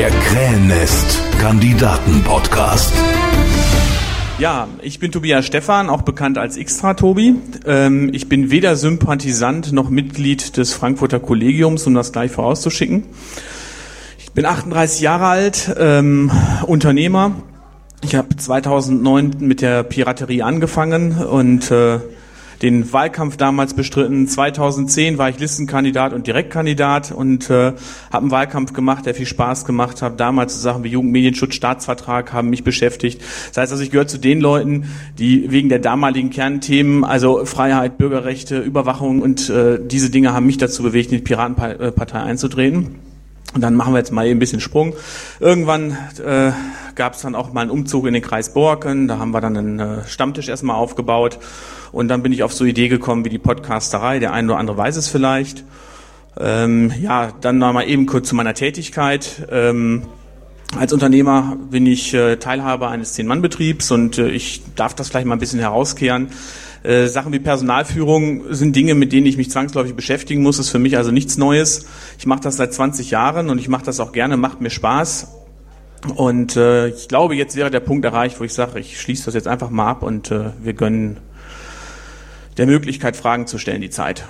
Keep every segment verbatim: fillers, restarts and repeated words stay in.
Der Krähennest-Kandidaten-Podcast. Ja, ich bin Tobias Stephan, auch bekannt als Xtra-Tobi. Ähm, ich bin weder Sympathisant noch Mitglied des Frankfurter Kollegiums, um das gleich vorauszuschicken. Ich bin achtunddreißig Jahre alt, ähm, Unternehmer. Ich habe zweitausendneun mit der Piraterie angefangen und äh, den Wahlkampf damals bestritten. zweitausendzehn war ich Listenkandidat und Direktkandidat und äh, habe einen Wahlkampf gemacht, der viel Spaß gemacht hat. Damals so Sachen wie Jugendmedienschutz, Staatsvertrag haben mich beschäftigt. Das heißt also, ich gehöre zu den Leuten, die wegen der damaligen Kernthemen, also Freiheit, Bürgerrechte, Überwachung und äh, diese Dinge haben mich dazu bewegt, in die Piratenpartei einzutreten. Und dann machen wir jetzt mal eben ein bisschen Sprung. Irgendwann äh, gab es dann auch mal einen Umzug in den Kreis Borken. Da haben wir dann einen äh, Stammtisch erstmal aufgebaut. Und dann bin ich auf so eine Idee gekommen wie die Podcasterei. Der eine oder andere weiß es vielleicht. Ähm, ja, dann noch mal eben kurz zu meiner Tätigkeit. Ähm, als Unternehmer bin ich äh, Teilhaber eines Zehn-Mann-Betriebs und äh, ich darf das vielleicht mal ein bisschen herauskehren. Äh, Sachen wie Personalführung sind Dinge, mit denen ich mich zwangsläufig beschäftigen muss. Das ist für mich also nichts Neues. Ich mache das seit zwanzig Jahren und ich mache das auch gerne, macht mir Spaß. Und äh, ich glaube, jetzt wäre der Punkt erreicht, wo ich sage, ich schließe das jetzt einfach mal ab und äh, wir gönnen der Möglichkeit, Fragen zu stellen, die Zeit.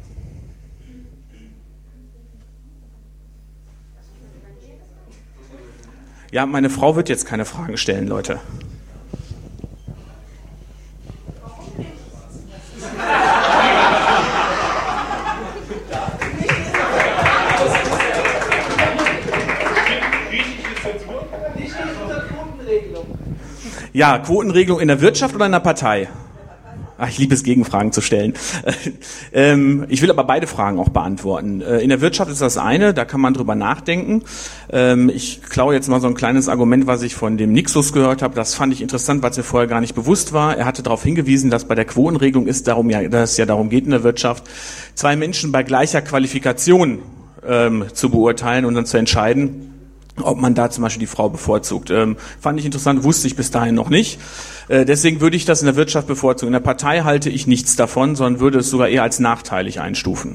Ja, meine Frau wird jetzt keine Fragen stellen, Leute. Ja, Quotenregelung in der Wirtschaft oder in der Partei? Ach, ich liebe es, Gegenfragen zu stellen. ähm, ich will aber beide Fragen auch beantworten. Äh, in der Wirtschaft ist das eine, da kann man drüber nachdenken. Ähm, ich klaue jetzt mal so ein kleines Argument, was ich von dem Nixus gehört habe. Das fand ich interessant, weil es mir vorher gar nicht bewusst war. Er hatte darauf hingewiesen, dass bei der Quotenregelung ist darum ja, dass es ja darum geht in der Wirtschaft, zwei Menschen bei gleicher Qualifikation ähm, zu beurteilen und dann zu entscheiden, ob man da zum Beispiel die Frau bevorzugt. Ähm, fand ich interessant, wusste ich bis dahin noch nicht. Äh, deswegen würde ich das in der Wirtschaft bevorzugen. In der Partei halte ich nichts davon, sondern würde es sogar eher als nachteilig einstufen.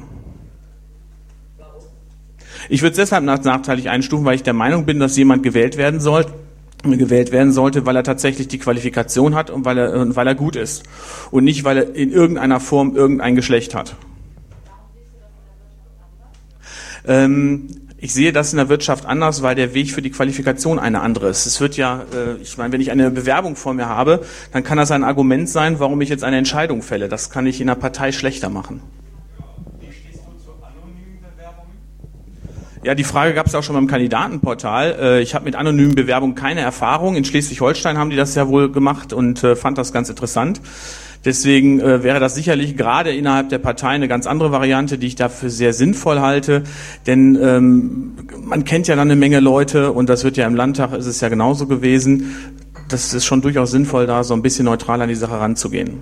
Ich würde es deshalb als nachteilig einstufen, weil ich der Meinung bin, dass jemand gewählt werden soll, gewählt werden sollte, weil er tatsächlich die Qualifikation hat und weil er, und weil er gut ist. Und nicht, weil er in irgendeiner Form irgendein Geschlecht hat. Ähm, Ich sehe das in der Wirtschaft anders, weil der Weg für die Qualifikation eine andere ist. Es wird ja, äh, ich meine, wenn ich eine Bewerbung vor mir habe, dann kann das ein Argument sein, warum ich jetzt eine Entscheidung fälle. Das kann ich in der Partei schlechter machen. Wie stehst du zu anonymen Bewerbungen? Ja, die Frage gab es auch schon beim Kandidatenportal. Äh, ich habe mit anonymen Bewerbungen keine Erfahrung. In Schleswig-Holstein haben die das ja wohl gemacht und äh, fand das ganz interessant. Deswegen äh, wäre das sicherlich gerade innerhalb der Partei eine ganz andere Variante, die ich dafür sehr sinnvoll halte. Denn ähm, man kennt ja dann eine Menge Leute und das wird ja im Landtag, ist es ja genauso gewesen. Das ist schon durchaus sinnvoll, da so ein bisschen neutral an die Sache ranzugehen.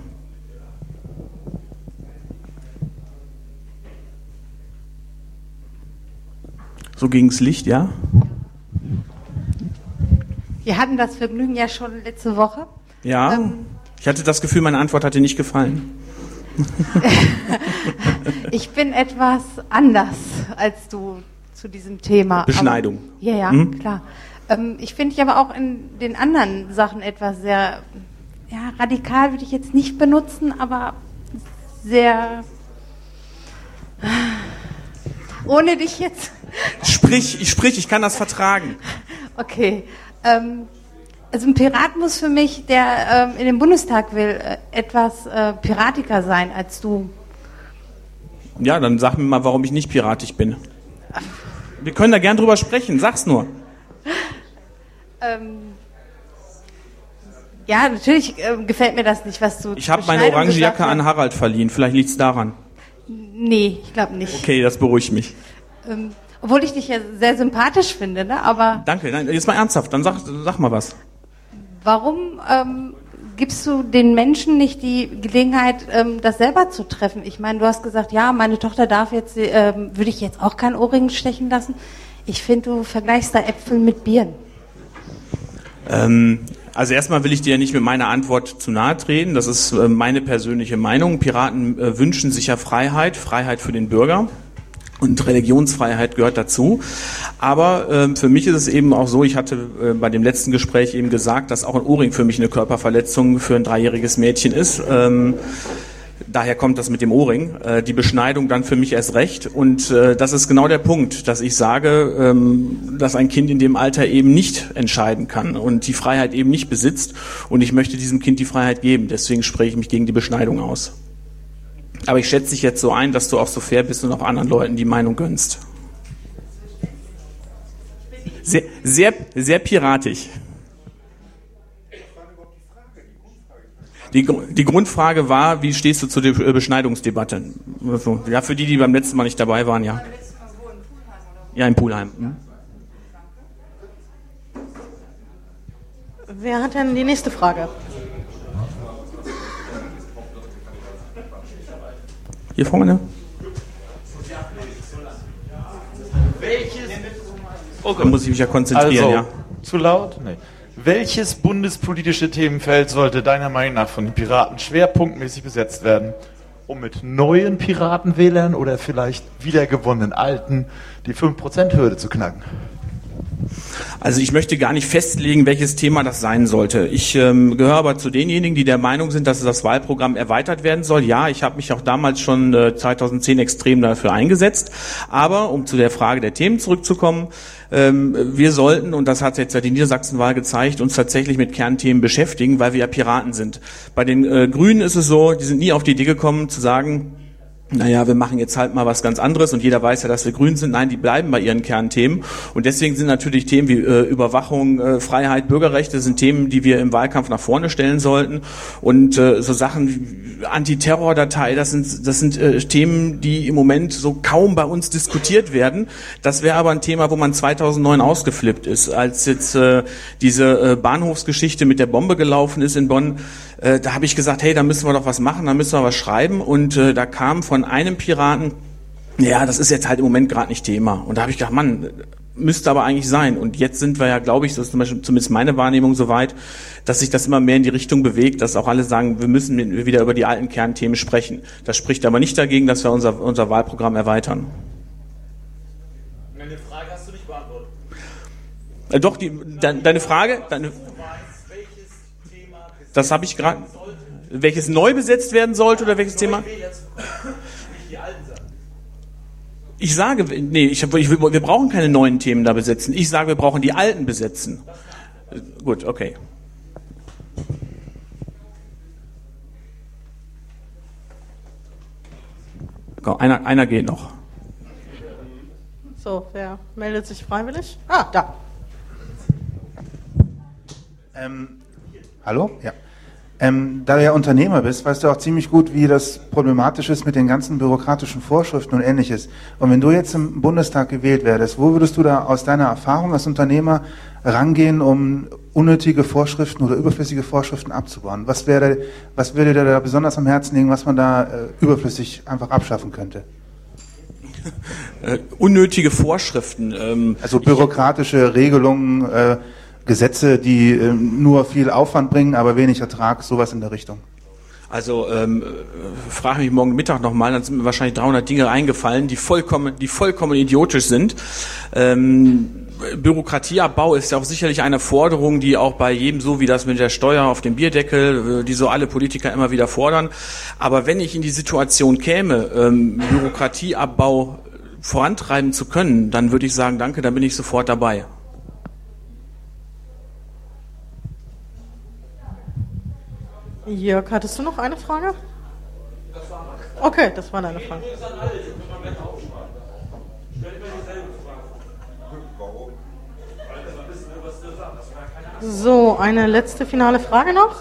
So gegen's Licht, ja? Wir hatten das Vergnügen ja schon letzte Woche. Ja. Ähm, Ich hatte das Gefühl, meine Antwort hat dir nicht gefallen. Ich bin etwas anders als du zu diesem Thema. Beschneidung. Aber, ja, ja, hm? klar. Ähm, ich finde dich aber auch in den anderen Sachen etwas sehr, ja, radikal würde ich jetzt nicht benutzen, aber sehr, ohne dich jetzt... Sprich, ich sprich, ich kann das vertragen. Okay, ähm... Also ein Pirat muss für mich, der ähm, in den Bundestag will, äh, etwas äh, piratiger sein als du. Ja, dann sag mir mal, warum ich nicht piratisch bin. Wir können da gern drüber sprechen, sag's nur. Ähm, ja, natürlich äh, gefällt mir das nicht, was du... Ich habe meine orange Jacke an Harald verliehen, vielleicht liegt's daran. Nee, ich glaube nicht. Okay, das beruhigt mich. Ähm, obwohl ich dich ja sehr sympathisch finde, ne? Aber... Danke, nein, jetzt mal ernsthaft, dann sag, sag mal was. Warum ähm, gibst du den Menschen nicht die Gelegenheit, ähm, das selber zu treffen? Ich meine, du hast gesagt, ja, meine Tochter darf jetzt, ähm, würde ich jetzt auch keinen Ohrring stechen lassen. Ich finde, du vergleichst da Äpfel mit Birnen. Ähm, also erstmal will ich dir nicht mit meiner Antwort zu nahe treten. Das ist äh, meine persönliche Meinung. Piraten äh, wünschen sich ja Freiheit, Freiheit für den Bürger. Und Religionsfreiheit gehört dazu. Aber äh, für mich ist es eben auch so, ich hatte äh, bei dem letzten Gespräch eben gesagt, dass auch ein Ohrring für mich eine Körperverletzung für ein dreijähriges Mädchen ist. Ähm, daher kommt das mit dem Ohrring. Äh, die Beschneidung dann für mich erst recht. Und äh, das ist genau der Punkt, dass ich sage, ähm, dass ein Kind in dem Alter eben nicht entscheiden kann und die Freiheit eben nicht besitzt. Und ich möchte diesem Kind die Freiheit geben. Deswegen spreche ich mich gegen die Beschneidung aus. Aber ich schätze dich jetzt so ein, dass du auch so fair bist und auch anderen Leuten die Meinung gönnst. Sehr, sehr, sehr piratisch. Die, die Grundfrage war, wie stehst du zu der Beschneidungsdebatte? Ja, für die, die beim letzten Mal nicht dabei waren, ja. Ja, in Pulheim. Hm? Wer hat denn die nächste Frage? Hier vorne. Welches? Oh Da muss ich mich ja konzentrieren, also, ja. Zu laut? Nee. Welches bundespolitische Themenfeld sollte deiner Meinung nach von den Piraten schwerpunktmäßig besetzt werden, um mit neuen Piratenwählern oder vielleicht wiedergewonnenen Alten die fünf Prozent Hürde zu knacken? Also ich möchte gar nicht festlegen, welches Thema das sein sollte. Ich ähm, gehöre aber zu denjenigen, die der Meinung sind, dass das Wahlprogramm erweitert werden soll. Ja, ich habe mich auch damals schon äh, zweitausendzehn extrem dafür eingesetzt. Aber um zu der Frage der Themen zurückzukommen, ähm, wir sollten, und das hat jetzt ja die Niedersachsenwahl gezeigt, uns tatsächlich mit Kernthemen beschäftigen, weil wir ja Piraten sind. Bei den äh, Grünen ist es so, die sind nie auf die Idee gekommen zu sagen, naja, wir machen jetzt halt mal was ganz anderes und jeder weiß ja, dass wir grün sind. Nein, die bleiben bei ihren Kernthemen. Und deswegen sind natürlich Themen wie äh, Überwachung, äh, Freiheit, Bürgerrechte sind Themen, die wir im Wahlkampf nach vorne stellen sollten. Und äh, so Sachen wie Antiterror-Datei, das sind, das sind äh, Themen, die im Moment so kaum bei uns diskutiert werden. Das wäre aber ein Thema, wo man zweitausendneun ausgeflippt ist, als jetzt äh, diese äh, Bahnhofsgeschichte mit der Bombe gelaufen ist in Bonn. Äh, da habe ich gesagt, hey, da müssen wir doch was machen, da müssen wir was schreiben. Und äh, da kam von einem Piraten, ja, das ist jetzt halt im Moment gerade nicht Thema. Und da habe ich gedacht, Mann, müsste aber eigentlich sein. Und jetzt sind wir ja, glaube ich, das ist zum Beispiel zumindest meine Wahrnehmung so weit, dass sich das immer mehr in die Richtung bewegt, dass auch alle sagen, wir müssen wieder über die alten Kernthemen sprechen. Das spricht aber nicht dagegen, dass wir unser, unser Wahlprogramm erweitern. Meine Frage hast du nicht beantwortet. Äh, doch, die, de, deine Frage, deine, das habe ich gerade, welches neu besetzt werden sollte oder welches Thema? Ich sage, nee, ich, ich, wir brauchen keine neuen Themen da besetzen. Ich sage, wir brauchen die alten besetzen. Gut, okay. Komm, einer, einer geht noch. So, wer meldet sich freiwillig? Ah, da. Ähm, hallo? Ja. Ähm, da du ja Unternehmer bist, weißt du auch ziemlich gut, wie das problematisch ist mit den ganzen bürokratischen Vorschriften und Ähnliches. Und wenn du jetzt im Bundestag gewählt werdest, wo würdest du da aus deiner Erfahrung als Unternehmer rangehen, um unnötige Vorschriften oder überflüssige Vorschriften abzubauen? Was wäre, was würde dir da besonders am Herzen liegen, was man da äh, überflüssig einfach abschaffen könnte? Äh, unnötige Vorschriften. Ähm, also bürokratische Regelungen, äh, Gesetze, die äh, nur viel Aufwand bringen, aber wenig Ertrag, sowas in der Richtung. Also ähm, frage mich morgen Mittag nochmal, dann sind mir wahrscheinlich dreihundert Dinge eingefallen, die vollkommen, die vollkommen idiotisch sind. Ähm, Bürokratieabbau ist ja auch sicherlich eine Forderung, die auch bei jedem, so wie das mit der Steuer auf den Bierdeckel, die so alle Politiker immer wieder fordern. Aber wenn ich in die Situation käme, ähm, Bürokratieabbau vorantreiben zu können, dann würde ich sagen, danke, dann bin ich sofort dabei. Jörg, hattest du noch eine Frage? Okay, das war deine Frage. So, eine letzte finale Frage noch.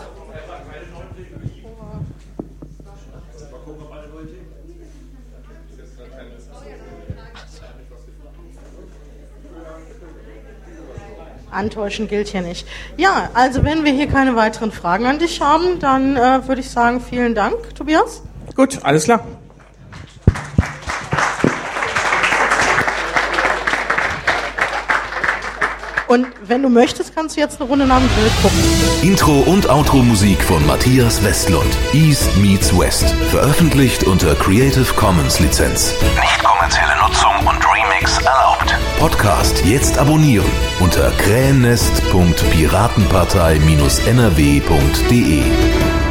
Antäuschen gilt hier nicht. Ja, also wenn wir hier keine weiteren Fragen an dich haben, dann äh, würde ich sagen, vielen Dank, Tobias. Gut, alles klar. Und wenn du möchtest, kannst du jetzt eine Runde nach dem Bild gucken. Intro und Outro Musik von Matthias Westlund. East meets West. Veröffentlicht unter Creative Commons Lizenz. Nicht kommerziell. kommerzielle Nutzung und Remix erlaubt. Podcast jetzt abonnieren unter krähennest punkt piratenpartei Bindestrich n r w punkt d e.